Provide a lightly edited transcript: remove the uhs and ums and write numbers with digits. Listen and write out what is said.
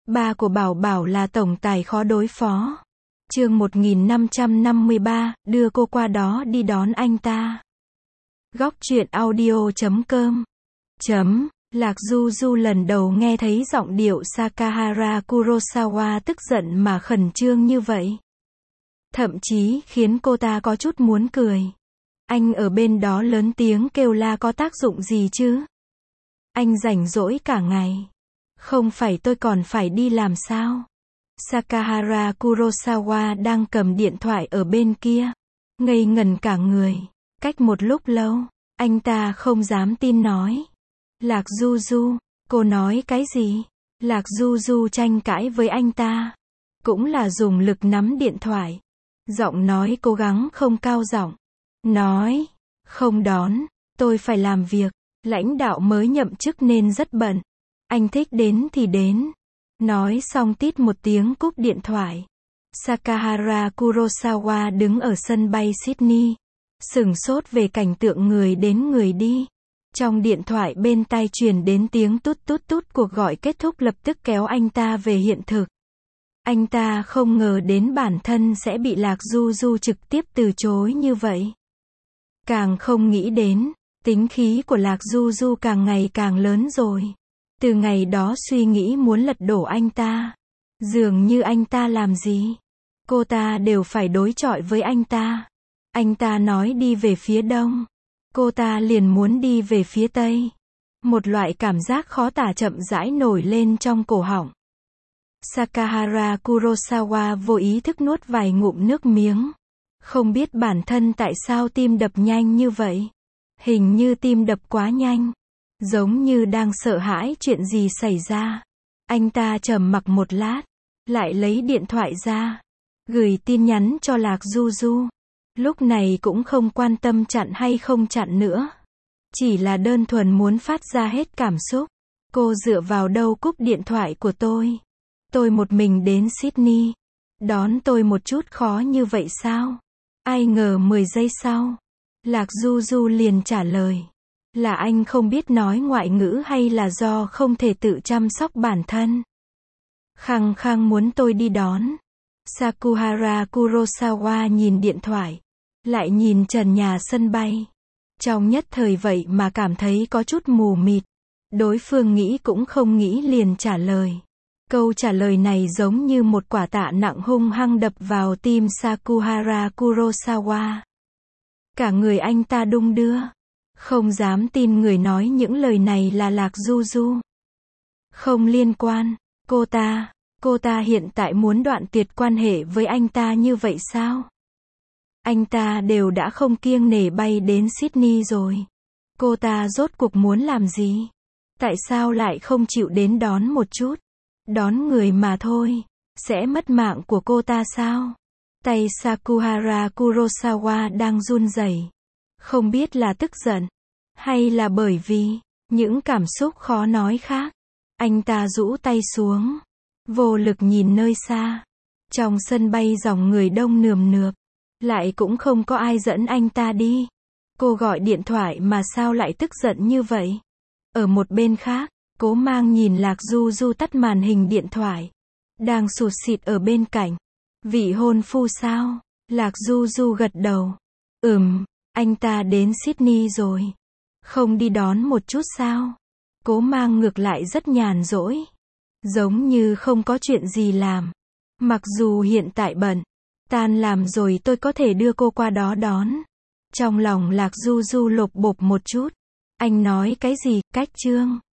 Ba của Bảo Bảo là tổng tài khó đối phó. Chương 1553, đưa cô qua đó đi đón anh ta. Góc truyện audio.com. Lạc Du Du lần đầu nghe thấy giọng điệu Sakahara Kurosawa tức giận mà khẩn trương như vậy. Thậm chí khiến cô ta có chút muốn cười. Anh ở bên đó lớn tiếng kêu la có tác dụng gì chứ? Anh rảnh rỗi cả ngày. Không phải tôi còn phải đi làm sao? Sakahara Kurosawa đang cầm điện thoại ở bên kia. Ngây ngẩn cả người. Cách một lúc lâu, anh ta không dám tin nói. Lạc Du Du, cô nói cái gì? Lạc Du Du tranh cãi với anh ta. Cũng là dùng lực nắm điện thoại. Giọng nói cố gắng không cao giọng. Nói, không đón, tôi phải làm việc. Lãnh đạo mới nhậm chức nên rất bận. Anh thích đến thì đến. Nói xong tít một tiếng cúp điện thoại. Sakahara Kurosawa đứng ở sân bay Sydney. Sửng sốt về cảnh tượng người đến người đi. Trong điện thoại bên tai truyền đến tiếng tút tút tút, cuộc gọi kết thúc lập tức kéo anh ta về hiện thực. Anh ta không ngờ đến bản thân sẽ bị Lạc Du Du trực tiếp từ chối như vậy. Càng không nghĩ đến, tính khí của Lạc Du Du càng ngày càng lớn rồi. Từ ngày đó suy nghĩ muốn lật đổ anh ta. Dường như anh ta làm gì, cô ta đều phải đối chọi với anh ta. Anh ta nói đi về phía đông, cô ta liền muốn đi về phía tây. Một loại cảm giác khó tả chậm rãi nổi lên trong cổ họng. Sakahara Kurosawa vô ý thức nuốt vài ngụm nước miếng. Không biết bản thân tại sao tim đập nhanh như vậy. Hình như tim đập quá nhanh. Giống như đang sợ hãi chuyện gì xảy ra. Anh ta trầm mặc một lát. Lại lấy điện thoại ra. Gửi tin nhắn cho Lạc Du Du. Lúc này cũng không quan tâm chặn hay không chặn nữa. Chỉ là đơn thuần muốn phát ra hết cảm xúc. Cô dựa vào đâu cúp điện thoại của tôi? Tôi một mình đến Sydney. Đón tôi một chút khó như vậy sao? Ai ngờ 10 giây sau, Lạc Du Du liền trả lời. Là anh không biết nói ngoại ngữ hay là do không thể tự chăm sóc bản thân? Khăng khăng muốn tôi đi đón. Sakahara Kurosawa nhìn điện thoại, lại nhìn trần nhà sân bay. Trong nhất thời vậy mà cảm thấy có chút mù mịt. Đối phương nghĩ cũng không nghĩ liền trả lời. Câu trả lời này giống như một quả tạ nặng hung hăng đập vào tim Sakahara Kurosawa. Cả người anh ta đung đưa. Không dám tin người nói những lời này là Lạc Du Du. Không liên quan, cô ta hiện tại muốn đoạn tuyệt quan hệ với anh ta như vậy sao? Anh ta đều đã không kiêng nể bay đến Sydney rồi. Cô ta rốt cuộc muốn làm gì? Tại sao lại không chịu đến đón một chút? Đón người mà thôi, sẽ mất mạng của cô ta sao? Tay Sakahara Kurosawa đang run rẩy. Không biết là tức giận, hay là bởi vì những cảm xúc khó nói khác. Anh ta rũ tay xuống, vô lực nhìn nơi xa. Trong sân bay dòng người đông nườm nượp, lại cũng không có ai dẫn anh ta đi. Cô gọi điện thoại mà sao lại tức giận như vậy? Ở một bên khác, Cố Mang nhìn Lạc Du Du tắt màn hình điện thoại. Đang sụt sịt ở bên cạnh. Vị hôn phu sao? Lạc Du Du gật đầu. Anh ta đến Sydney rồi. Không đi đón một chút sao? Cố Mang ngược lại rất nhàn rỗi. Giống như không có chuyện gì làm. Mặc dù hiện tại bận. Tan làm rồi tôi có thể đưa cô qua đó đón. Trong lòng Lạc Du Du lột bột một chút. Anh nói cái gì, cách chương?